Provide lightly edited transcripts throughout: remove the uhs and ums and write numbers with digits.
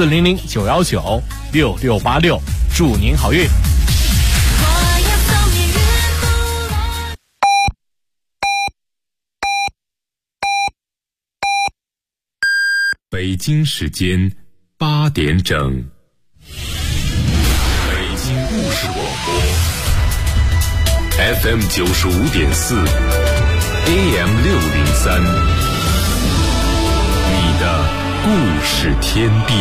400-919-6686，祝您好运。 北京时间8点整，北京故事广播 FM 95.4 AM 603，你的故事天地。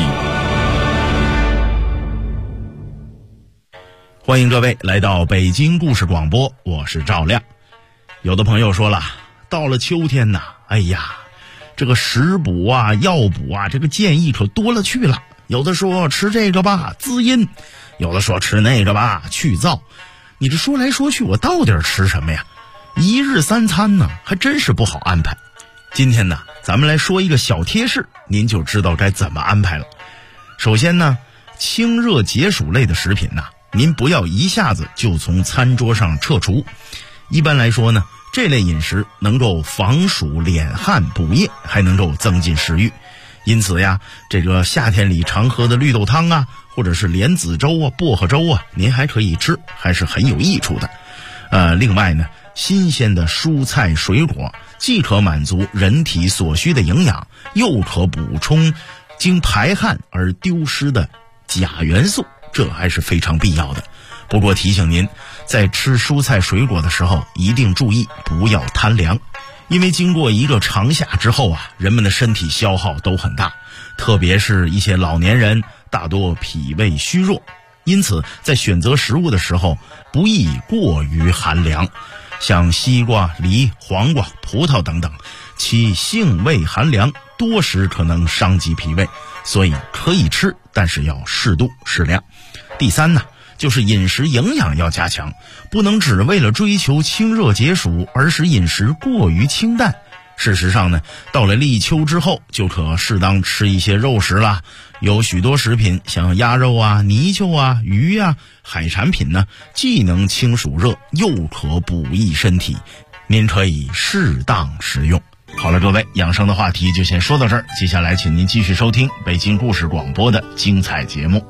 欢迎各位来到北京故事广播，我是赵亮。有的朋友说了，到了秋天呐，哎呀，这个食补啊、药补啊，这个建议可多了去了。有的说吃这个吧滋阴，有的说吃那个吧去燥。你这说来说去，我到底吃什么呀？一日三餐呢，还真是不好安排。今天呢，咱们来说一个小贴士，您就知道该怎么安排了。首先呢，清热解暑类的食品呢，您不要一下子就从餐桌上撤除。一般来说呢，这类饮食能够防暑敛汗补液，还能够增进食欲。因此呀，这个夏天里常喝的绿豆汤啊，或者是莲子粥啊、薄荷粥啊，您还可以吃，还是很有益处的。另外呢，新鲜的蔬菜水果既可满足人体所需的营养，又可补充经排汗而丢失的钾元素，这还是非常必要的。不过提醒您，在吃蔬菜水果的时候一定注意不要贪凉，因为经过一个长夏之后啊，人们的身体消耗都很大，特别是一些老年人大多脾胃虚弱，因此在选择食物的时候不宜过于寒凉。像西瓜、梨、黄瓜、葡萄等等，其性味寒凉，多食可能伤及脾胃，所以可以吃，但是要适度适量。第三呢，就是饮食营养要加强，不能只为了追求清热解暑而使饮食过于清淡。事实上呢，到了立秋之后，就可适当吃一些肉食啦。有许多食品，像鸭肉啊、泥鳅啊、鱼啊、海产品呢，既能清暑热，又可补益身体，您可以适当食用。好了，各位，养生的话题就先说到这儿，接下来请您继续收听北京故事广播的精彩节目。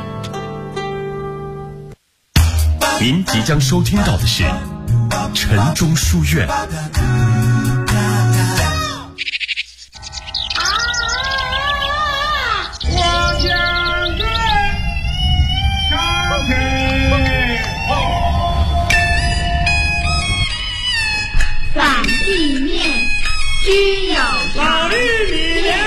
您即将收听到的是晨钟书院。 反地面只有老绿米莲，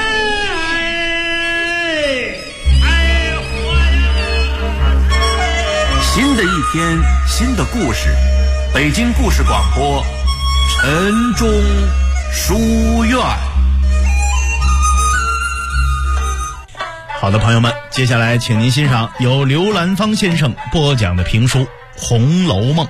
新的一天，新的故事，北京故事广播，晨钟书院。 好的，朋友们，接下来请您欣赏由刘兰芳先生播讲的评书《红楼梦》。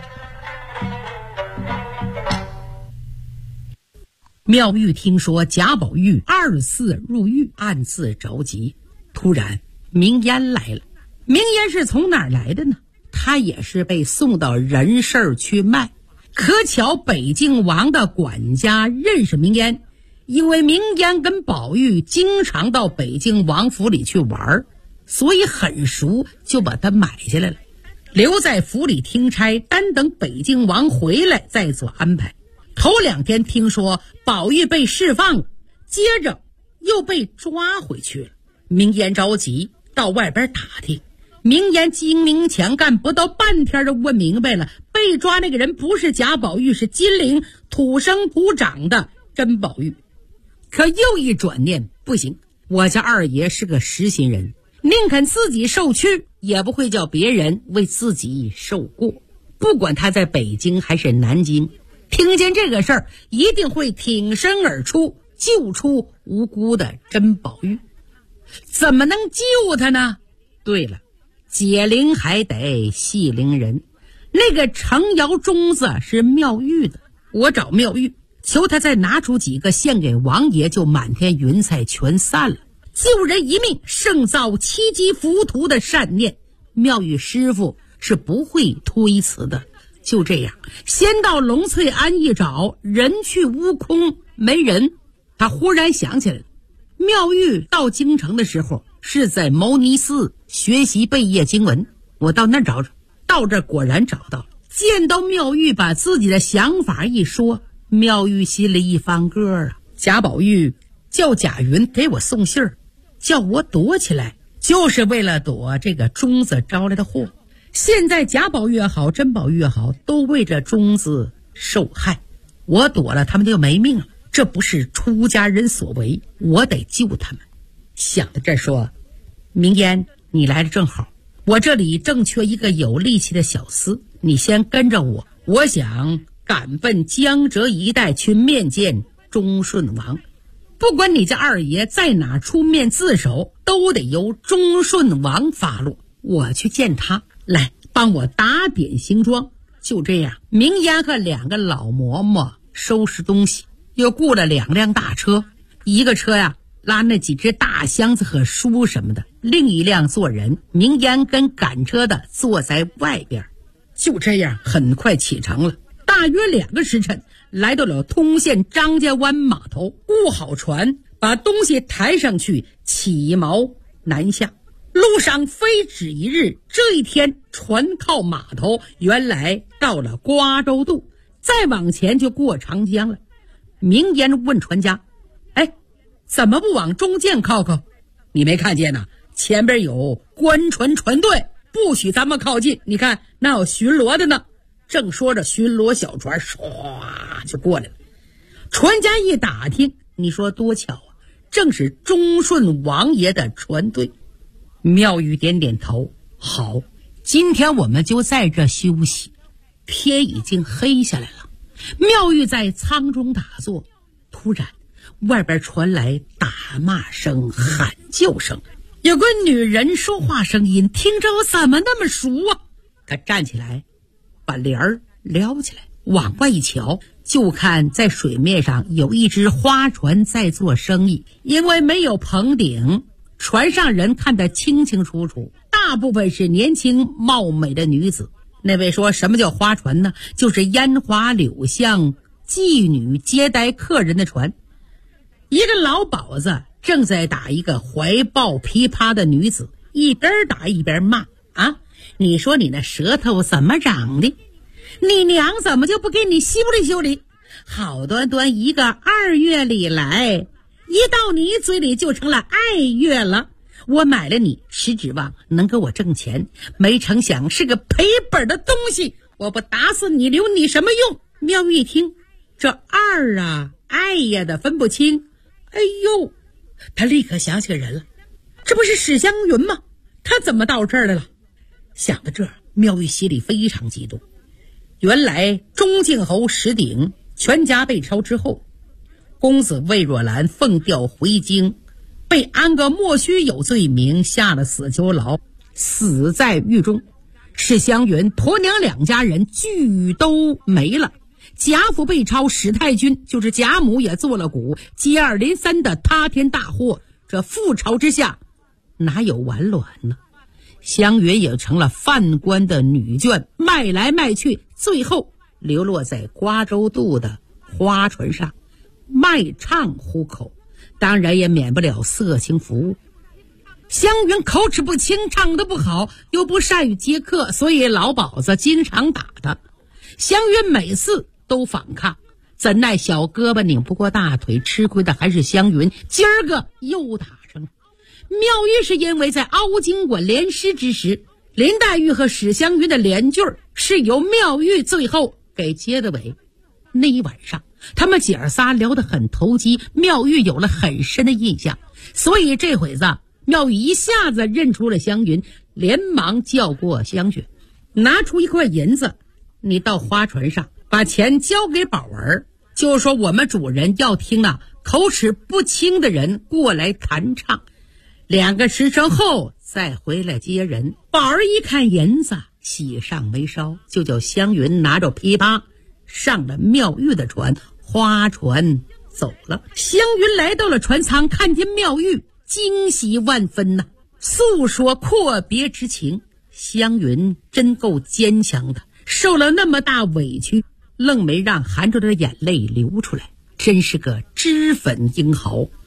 妙玉听说贾宝玉2次入狱，暗自着急。突然明烟来了。明烟是从哪儿来的呢？他也是被送到人事去卖。可巧北静王的管家认识明烟，因为明烟跟宝玉经常到北静王府里去玩，所以很熟，就把他买下来了，留在府里听差，单等北静王回来再做安排。头2天听说宝玉被释放了，接着又被抓回去了。明烟着急，到外边打听。明烟精明强干，不到半天就问明白了，被抓那个人不是贾宝玉，是金陵土生土长的甄宝玉。可又一转念，不行，我家二爷是个实心人，宁肯自己受屈，也不会叫别人为自己受过。不管他在北京还是南京，听见这个事儿一定会挺身而出，救出无辜的甄宝玉。怎么能救他呢？对了，解铃还得系铃人，那个程窑钟子是妙玉的，我找妙玉求他再拿出几个献给王爷，就满天云彩全散了。救人一命胜造7级浮屠的善念，妙玉师傅是不会推辞的。就这样，先到龙翠庵一找，人去屋空，没人。他忽然想起来了，妙玉到京城的时候是在牟尼寺学习贝叶经文。我到那儿找找，到这果然找到了。见到妙玉把自己的想法一说，妙玉心里一翻个啊。贾宝玉叫贾云给我送信儿，叫我躲起来，就是为了躲这个钟子招来的祸。现在贾宝玉也好，珍宝玉也好，都为这钟子受害，我躲了，他们就没命了。这不是出家人所为，我得救他们。想到这儿说，明烟，你来的正好，我这里正缺一个有力气的小厮，你先跟着我，我想赶奔江浙一带去面见忠顺王。不管你家二爷在哪出面自首，都得由忠顺王发落。我去见他，来帮我打点行装。就这样，明烟和2个老嬷嬷收拾东西，又雇了2辆大车，一个车呀拉那几只大箱子和书什么的，另一辆坐人，明烟跟赶车的坐在外边。就这样很快启程了，大约2个时辰来到了通县张家湾码头，雇好船，把东西抬上去，起锚南下。路上非止一日，这一天船靠码头，原来到了瓜州渡，再往前就过长江了。明烟问船家，怎么不往中间靠靠？你没看见呐？前边有官船船队，不许咱们靠近，你看那有巡逻的呢。正说着，巡逻小船唰就过来了。船家一打听，你说多巧啊，正是忠顺王爷的船队。妙玉点点头，好，今天我们就在这休息。天已经黑下来了，妙玉在舱中打坐，突然外边传来打骂声、喊救声，有个女人说话声音，听着我怎么那么熟啊？她站起来，把帘儿撩起来，往外一瞧，就看在水面上有一只花船在做生意，因为没有棚顶，船上人看得清清楚楚，大部分是年轻貌美的女子。那位说，什么叫花船呢？就是烟花柳巷妓女接待客人的船。一个老鸨子正在打一个怀抱琵琶的女子，一边打一边骂啊！你说你那舌头怎么长的？你娘怎么就不给你修理修理？好端端一个2月里来，一到你嘴里就成了爱月了。我买了你是指望能给我挣钱，没成想是个赔本的东西，我不打死你留你什么用？妙玉一听，这二啊爱呀的分不清，哎呦，他立刻想起个人了，这不是史湘云吗？他怎么到这儿来了？想到这儿，妙玉心里非常激动。原来钟敬侯石鼎全家被抄之后，公子魏若兰奉调回京，被安个莫须有罪名，下了死囚牢，死在狱中。史湘云、婆娘2家人俱都没了。贾府被抄，史太君就是贾母也做了古，接二连三的塌天大祸。这覆巢之下哪有完卵呢？湘云也成了犯官的女眷，卖来卖去，最后流落在瓜州渡的花船上，卖唱糊口，当然也免不了色情服务。湘云口齿不清，唱得不好，又不善于接客，所以老鸨子经常打他。湘云每次都反抗，怎奈小胳膊拧不过大腿，吃亏的还是湘云，今儿个又打上了。妙玉是因为在凹晶馆联诗之时，林黛玉和史湘云的联句是由妙玉最后给接的尾。那一晚上他们姐儿仨聊得很投机，妙玉有了很深的印象，所以这会子妙玉一下子认出了湘云，连忙叫过湘雪，拿出1块银子，你到花船上把钱交给宝儿，就说我们主人要听口齿不清的人过来弹唱，2个时辰后再回来接人。宝儿一看银子，喜上眉梢，就叫湘云拿着琵琶上了妙玉的船，花船走了。湘云来到了船舱，看见妙玉，惊喜万分呐，诉说阔别之情。湘云真够坚强的，受了那么大委屈，愣没让含着的眼泪流出来，真是个脂粉英豪。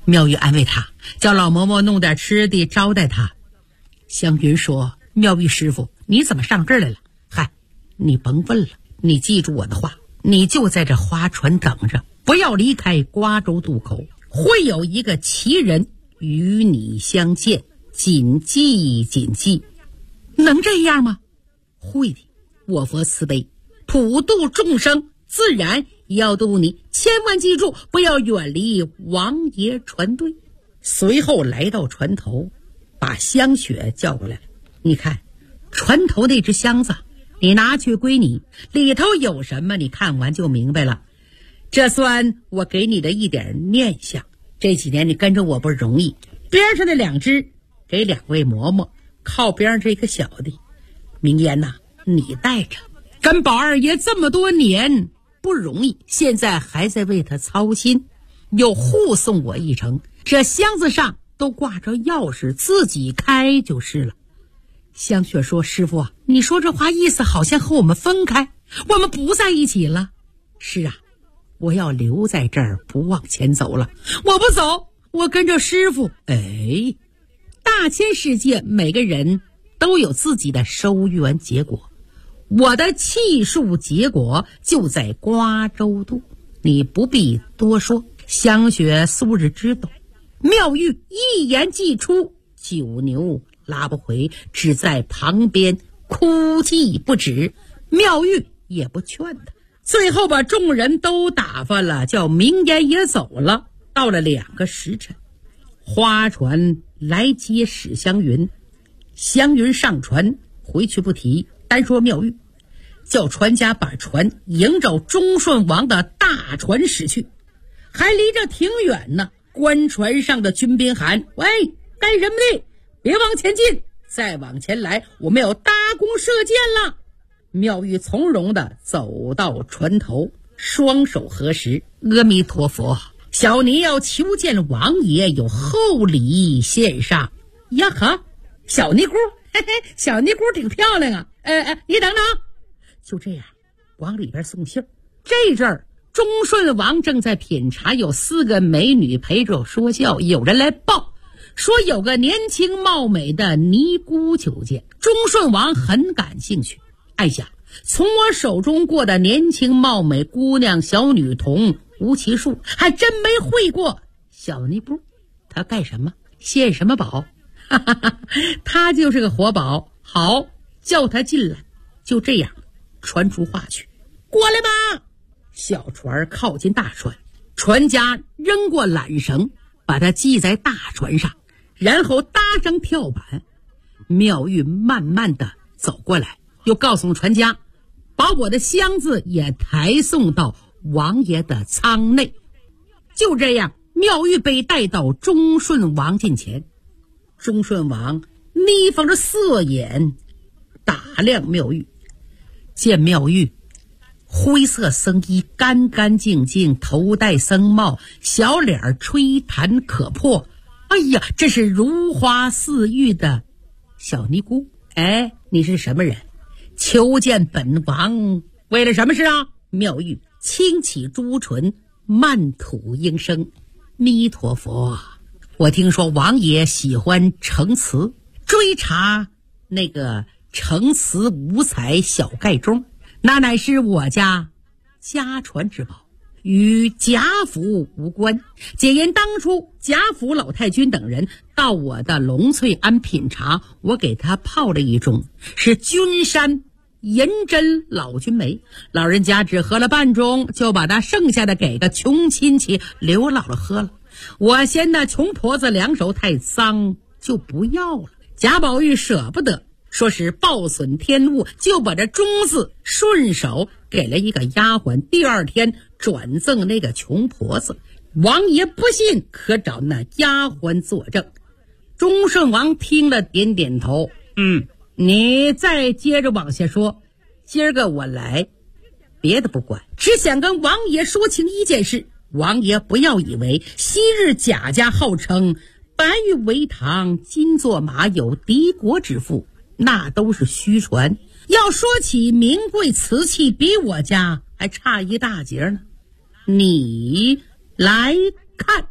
妙玉安慰他，叫老嬷嬷弄点吃的招待他。湘云说，妙玉师傅，你怎么上这儿来了？嗨，你甭问了，你记住我的话，你就在这花船等着，不要离开瓜州渡口，会有一个奇人与你相见，谨记谨记。能这样吗？会的，我佛慈悲，普度众生，自然也要渡你，千万记住，不要远离王爷船队。随后来到船头，把香雪叫过来，你看船头那只箱子，你拿去归你，里头有什么你看完就明白了，这算我给你的一点念想。这几年你跟着我不容易，边上的2只给2位嬷嬷，靠边这个小的明烟呐，你带着，跟宝二爷这么多年不容易，现在还在为他操心，又护送我一程，这箱子上都挂着钥匙，自己开就是了。香雪说，师傅啊，你说这话意思好像和我们分开，我们不在一起了。是啊，我要留在这儿，不往前走了。我不走，我跟着师傅。哎，大千世界每个人都有自己的收缘结果，我的气数结果就在瓜州渡，你不必多说。香雪素日知道，妙玉一言既出，九牛拉不回，只在旁边哭泣不止。妙玉也不劝他，最后把众人都打发了，叫明烟也走了。到了2个时辰，花船来接史湘云，湘云上船回去不提，单说妙玉叫船家把船迎着忠顺王的大船驶去，还离着挺远呢。官船上的军兵喊，喂，干什么的？别往前进，再往前来，我们要搭弓射箭了。妙玉从容地走到船头，双手合十，阿弥陀佛，小尼要求见王爷，有厚礼献上。呀哈，小尼姑，嘿嘿，小尼姑挺漂亮啊。你等等，就这样往里边送信儿。这阵儿忠顺王正在品茶，有4个美女陪着说笑，有人来报说有个年轻貌美的尼姑求见，忠顺王很感兴趣。哎呀，从我手中过的年轻貌美姑娘小女童无其数，还真没会过小尼姑。她干什么？献什么宝？哈哈哈，她就是个活宝。好，叫她进来。就这样传出话去，过来吧。小船靠近大船，船家扔过缆绳，把它系在大船上，然后搭上跳板。妙玉慢慢的走过来，又告诉船家，把我的箱子也抬送到王爷的舱内。就这样，妙玉被带到忠顺王近前。忠顺王眯缝着色眼打量妙玉，见妙玉灰色僧衣，干干净净，头戴僧帽，小脸吹弹可破。哎呀，这是如花似玉的小尼姑。哎，你是什么人？求见本王，为了什么事啊？妙玉轻启朱唇，慢吐应声，弥陀佛，我听说王爷喜欢成瓷，追查那个成瓷五彩小盖钟，那乃是我家传之宝，与贾府无关。皆因当初贾府老太君等人到我的龙翠庵品茶，我给他泡了一盅，是君山银针老君梅，老人家只喝了半盅，就把他剩下的给个穷亲戚刘姥姥喝了。我嫌那穷婆子两手太脏，就不要了。贾宝玉舍不得，说是报损天物，就把这钟字顺手给了一个丫鬟，第2天转赠那个穷婆子。王爷不信，可找那丫鬟作证。忠顺王听了点点头，你再接着往下说。今儿个我来，别的不管，只想跟王爷说清一件事。王爷不要以为昔日贾家号称白玉为堂，金作马，有敌国之父，那都是虚传。要说起名贵瓷器，比我家还差一大截呢。你来看，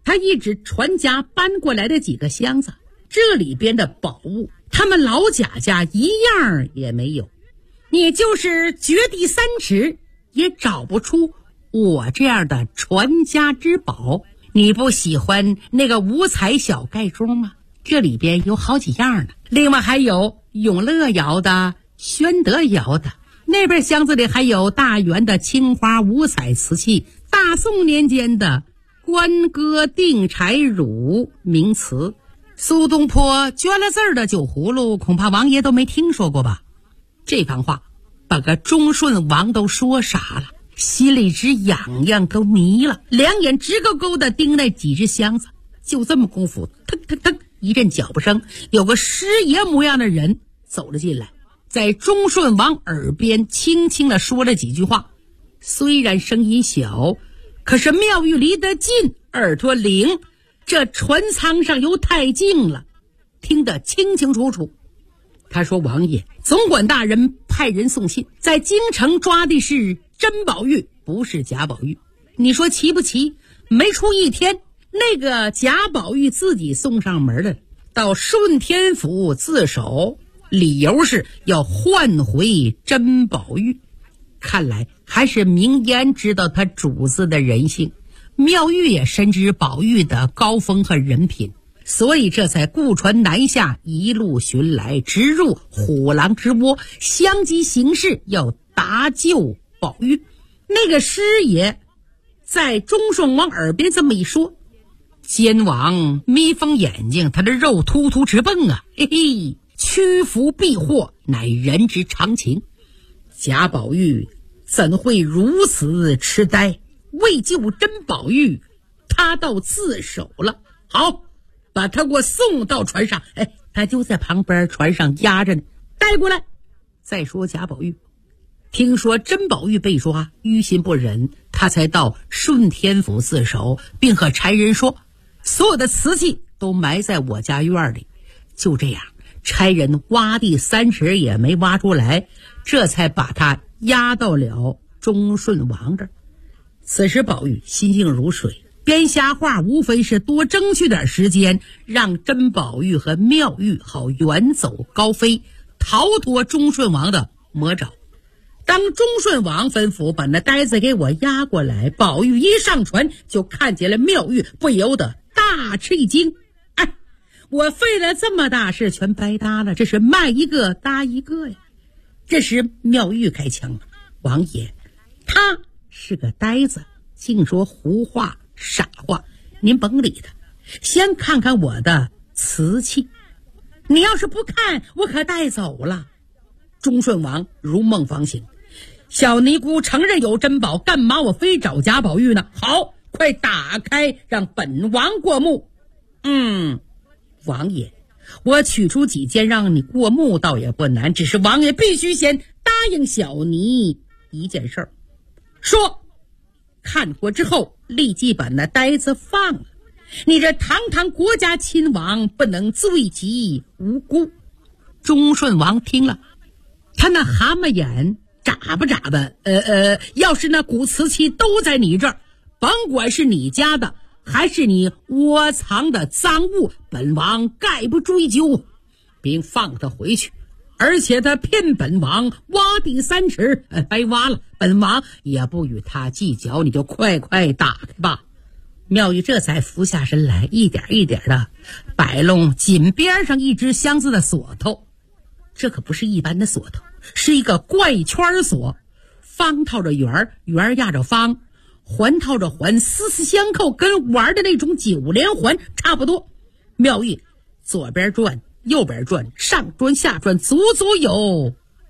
他一指传家搬过来的几个箱子，这里边的宝物他们老贾家一样也没有，你就是掘地三尺也找不出我这样的传家之宝。你不喜欢那个五彩小盖钟吗？这里边有好几样呢，另外还有永乐窑的、宣德窑的，那边箱子里还有大元的青花五彩瓷器，大宋年间的关歌定柴乳名瓷，苏东坡捐了字儿的酒葫芦，恐怕王爷都没听说过吧。这番话把个忠顺王都说傻了，心里直痒痒，都迷了，两眼直勾勾的盯那几只箱子。就这么功夫，腾腾腾一阵脚步声，有个师爷模样的人走了进来，在忠顺王耳边轻轻地说了几句话，虽然声音小，可是庙宇离得近，耳朵灵，这船舱上有太近了，听得清清楚楚。他说：王爷，总管大人派人送信，在京城抓的是真宝玉，不是贾宝玉。你说奇不奇？没出一天，那个贾宝玉自己送上门了，到顺天府自首，理由是要换回真宝玉。看来还是明烟知道他主子的人性，妙玉也深知宝玉的高风和人品，所以这才雇船南下，一路寻来，直入虎狼之窝，相机行事，要搭救宝玉。那个师爷在忠顺王耳边这么一说，奸王眯缝眼睛，他的肉突突直蹦啊！嘿嘿，屈服避祸乃人之常情，贾宝玉怎会如此痴呆？为救真宝玉，他倒自首了。好，把他给我送到船上。哎，他就在旁边船上压着呢，带过来。再说贾宝玉，听说真宝玉被抓，于心不忍，他才到顺天府自首，并和差人说，所有的瓷器都埋在我家院里。就这样，差人挖地3尺也没挖出来，这才把他押到了忠顺王这儿。此时宝玉心静如水，编瞎话无非是多争取点时间，让真宝玉和妙玉好远走高飞，逃脱忠顺王的魔爪。当忠顺王吩咐把那呆子给我押过来，宝玉一上船就看见了妙玉，不由得大吃一惊。哎，我费了这么大事全白搭了，这是卖一个搭一个呀。这时妙玉开腔了：王爷，他是个呆子，净说胡话傻话，您甭理他，先看看我的瓷器。你要是不看，我可带走了。忠顺王如梦方醒，小尼姑承认有珍宝，干嘛我非找贾宝玉呢？好，快打开，让本王过目。王爷，我取出几件让你过目倒也不难，只是王爷必须先答应小尼一件事儿。说，看过之后立即把那呆子放了。你这堂堂国家亲王，不能罪及无辜。忠顺王听了，他那蛤蟆眼眨巴眨巴，要是那古瓷器都在你这儿，甭管是你家的还是你窝藏的赃物，本王概不追究，并放他回去。而且他骗本王挖地3尺，白挖了，本王也不与他计较，你就快快打开吧。妙玉这才俯下身来，一点一点的摆弄紧边上一只箱子的锁头。这可不是一般的锁头，是一个怪圈锁，方套着圆，圆压着方，环套着环，丝丝相扣，跟玩的那种9连环差不多。妙玉左边转右边转，上转下转，足足有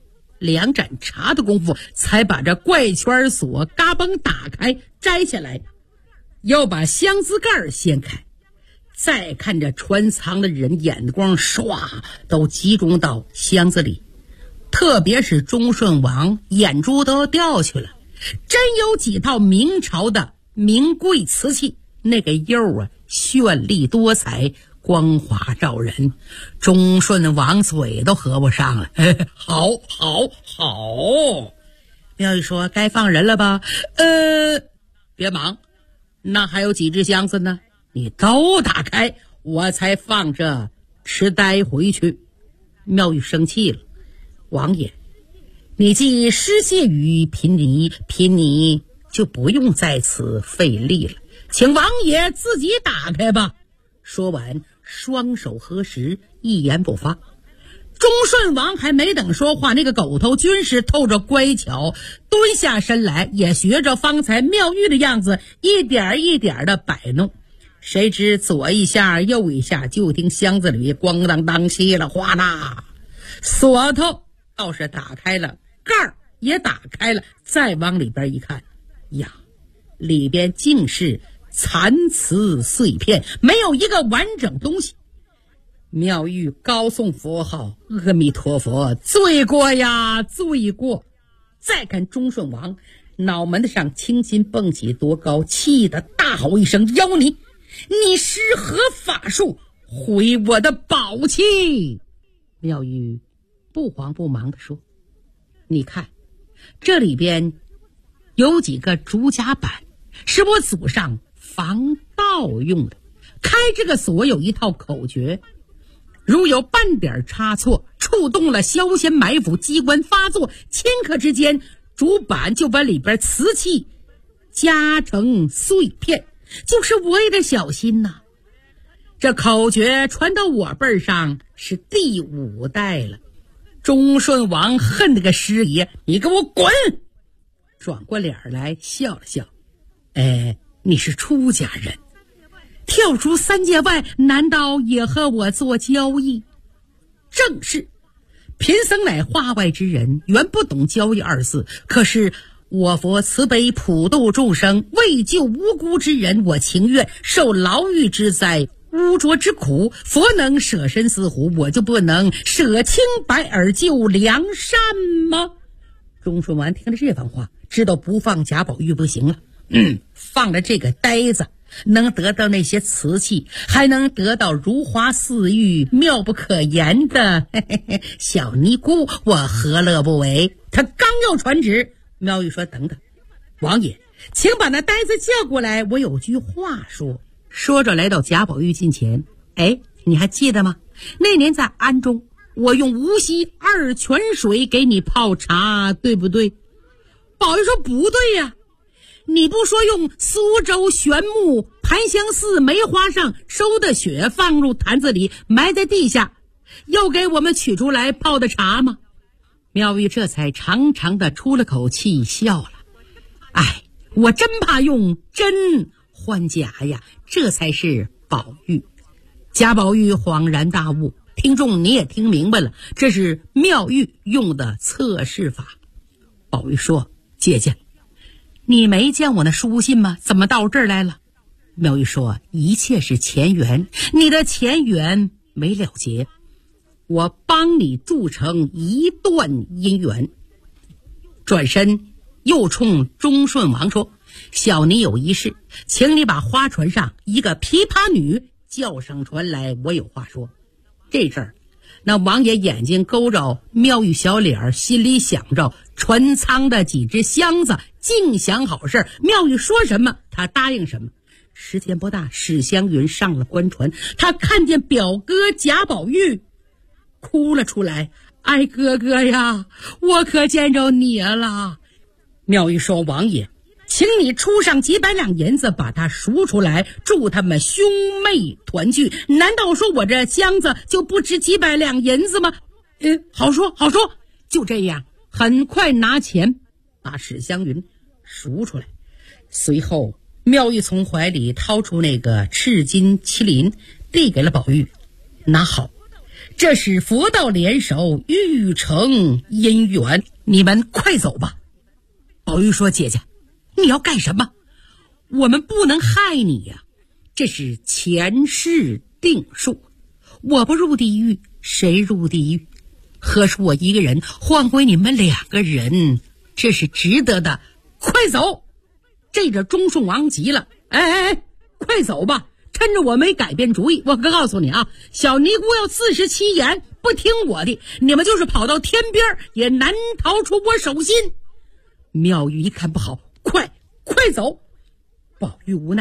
2盏茶的功夫，才把这怪圈锁嘎嘣打开，摘下来，要把箱子盖掀开。再看着船舱的人，眼光唰都集中到箱子里，特别是忠顺王眼珠都掉去了，真有几套明朝的名贵瓷器，那个釉啊绚丽多彩，光华照人。忠顺王嘴都合不上了。好好好。妙玉说：该放人了吧？别忙，那还有几只箱子呢？ 你都打开，我才放这痴呆回去。妙玉生气了，王爷，你既失谢于贫尼就不用在此费力了，请王爷自己打开吧。说完，双手合十，一言不发。忠顺王还没等说话，那个狗头军士透着乖巧，蹲下身来，也学着方才妙玉的样子，一点一点的摆弄。谁知左一下右一下，就听箱子里咣当当稀了哗啦，锁头倒是打开了，盖儿也打开了，再往里边一看，呀，里边竟是残瓷碎片，没有一个完整东西。妙玉高诵佛号，阿弥陀佛，罪过呀，罪过！再看忠顺王，脑门子上青筋蹦起多高，气得大吼一声：妖你施何法术，毁我的宝器！妙玉不慌不忙地说：你看，这里边有几个竹夹板，是我祖上防盗用的。开这个锁有一套口诀，如有半点差错，触动了消仙埋伏机关发作，顷刻之间竹板就把里边瓷器夹成碎片。就是我也得小心呐。这口诀传到我辈上是第5代了。忠顺王恨那个师爷，你给我滚！转过脸来笑了笑，你是出家人，跳出3界外，难道也和我做交易？正是，贫僧乃化外之人，原不懂交易2字，可是我佛慈悲普度众生，为救无辜之人，我情愿受牢狱之灾，污浊之苦。佛能舍身饲虎，我就不能舍清白而救梁山吗？忠顺王听了这番话，知道不放贾宝玉不行了。放了这个呆子，能得到那些瓷器，还能得到如花似玉、妙不可言的小尼姑，我何乐不为？他刚要传旨，妙玉说：等等，王爷，请把那呆子叫过来，我有句话说。说着来到贾宝玉近前，你还记得吗？那年在庵中，我用无锡2泉水给你泡茶，对不对？宝玉说：不对呀，你不说用苏州玄木檀香寺梅花上收的血放入坛子里埋在地下，又给我们取出来泡的茶吗？妙玉这才长长的出了口气，笑了。我真怕用真换假呀，这才是宝玉。贾宝玉恍然大悟，听众你也听明白了，这是妙玉用的测试法。宝玉说：姐姐，你没见我那书信吗？怎么到这儿来了？妙玉说：一切是前缘，你的前缘没了结，我帮你铸成一段姻缘。转身又冲忠顺王说：小尼有一事，请你把花船上一个琵琶女叫上船来，我有话说。这阵儿那王爷眼睛勾着妙玉小脸，心里想着船舱的几只箱子，尽想好事。妙玉说什么他答应什么。时间不大，史湘云上了官船，他看见表哥贾宝玉哭了出来：哥哥呀，我可见着你了。妙玉说：王爷，请你出上几百两银子，把他赎出来，祝他们兄妹团聚。难道说我这箱子就不值几百两银子吗？好说好说。就这样，很快拿钱把史湘云赎出来。随后妙玉从怀里掏出那个赤金麒麟，递给了宝玉：拿好，这是佛道联手，欲成姻缘，你们快走吧。宝玉说：姐姐，你要干什么？我们不能害你呀，这是前世定数，我不入地狱，谁入地狱？何处我一个人换回你们2个人，这是值得的。快走！这个忠顺王急了：快走吧，趁着我没改变主意。我可告诉你啊，小尼姑要47言，不听我的，你们就是跑到天边也难逃出我手心。妙玉一看不好，快走！宝玉无奈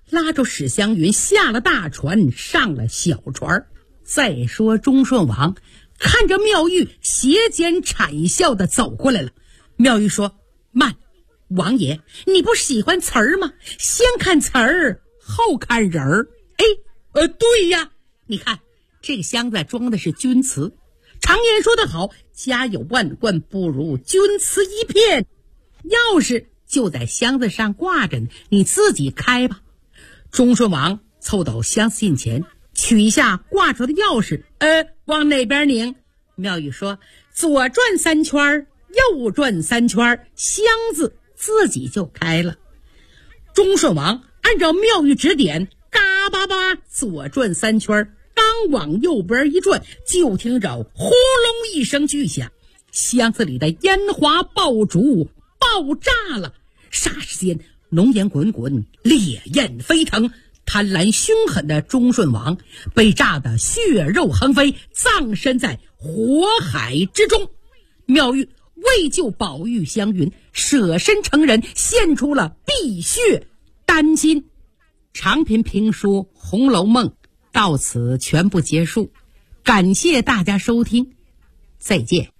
拉着史湘云下了大船，上了小船。再说忠顺王看着妙玉斜肩谄笑的走过来了，妙玉说：慢，王爷，你不喜欢词儿吗？先看词儿后看人儿。对呀，你看这个箱子装的是钧瓷，常言说得好，家有万贯不如钧瓷一片，钥匙就在箱子上挂着呢，你自己开吧。忠顺王凑到箱子近前，取一下挂着的钥匙，往哪边拧？妙玉说：左转3圈，右转3圈，箱子自己就开了。忠顺王按照妙玉指点，嘎巴巴左转3圈，刚往右边一转，就听着轰隆一声巨响，箱子里的烟花爆竹爆炸了。霎时间浓烟滚滚，烈焰飞腾，贪婪凶狠的忠顺王被炸得血肉横飞，葬身在火海之中。妙玉为救宝玉湘云，舍身成人，献出了碧血丹心。长篇评书《红楼梦》到此全部结束，感谢大家收听，再见。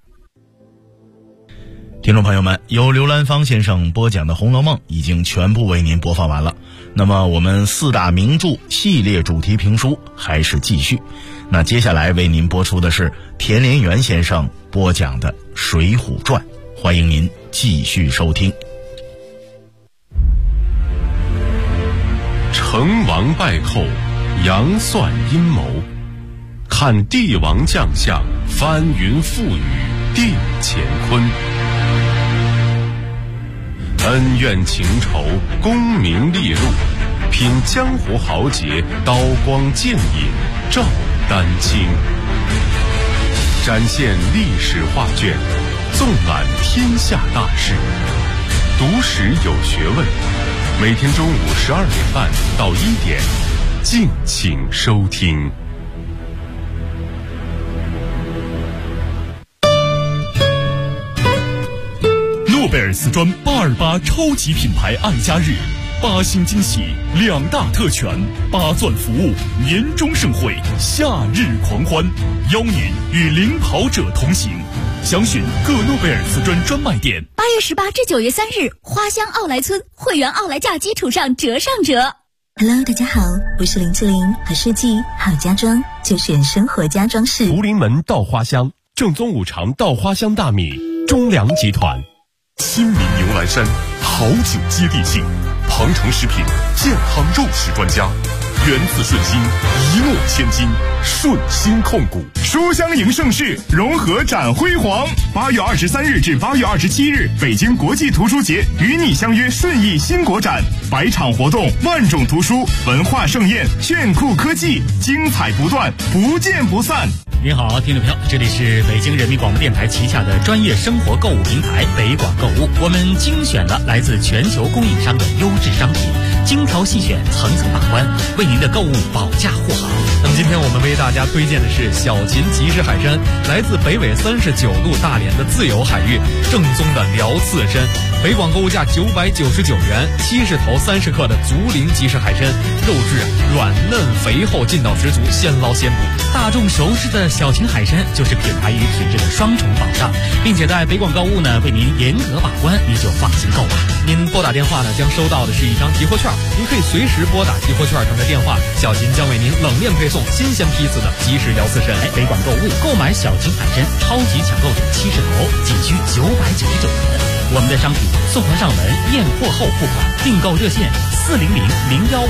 听众朋友们，由刘兰芳先生播讲的《红楼梦》已经全部为您播放完了。那么我们4大名著系列主题评书还是继续。那接下来为您播出的是田连元先生播讲的《水浒传》，欢迎您继续收听。 成王败后，杨算阴谋，看帝王将相，翻云覆雨，定乾坤。恩怨情仇，功名利禄，品江湖豪杰，刀光剑影，照丹青。展现历史画卷，纵览天下大事，读史有学问。每天中午12点半到1点，敬请收听。 诺贝尔丝砖828超级品牌爱家日，8星惊喜，2大特权，8钻服务，年终盛会，夏日狂欢，邀您与领跑者同行。详询各诺贝尔瓷砖专卖店。 8月18至9月3日，花乡奥莱村会员奥莱价基础上折上折。 Hello， 大家好，我是林志玲，好设计好家装就选生活家装饰。 福临门稻花香，正宗5常稻花香大米，中粮集团。新民牛栏山，好酒接地气，庞城食品健康肉食专家，源自顺心，一诺千金，顺心控股。 书香迎盛世，融合展辉煌。8月23日至8月27日，北京国际图书节与你相约顺义新国展，100场活动，万种图书，文化盛宴，炫酷科技，精彩不断，不见不散。 您好，听众朋友，这里是北京人民广播电台旗下的专业生活购物平台北广购物，我们精选了来自全球供应商的优质商品，精挑细选，层层把关，为您的购物保驾护航。 那么今天我们为大家推荐的是小秦集市海参，来自北纬39度大连的自由海域，正宗的辽刺参，北广购物价999元，70头30克的竹林集市海参，肉质软嫩肥厚，劲道十足，现捞现捕。 大众熟识的小秦海参就是品牌与品质的双重保障，并且在北广购物呢为您严格把关，你就放心购吧。 您拨打电话呢将收到的是一张集货券，您可以随时拨打集货券上的电话，小秦将为您冷链配送新鲜批次的即食辽刺参。 北广购物购买小秦海参超级抢购点70头，仅需999元。我们的商品送货上门，验货后付款，订购热线40001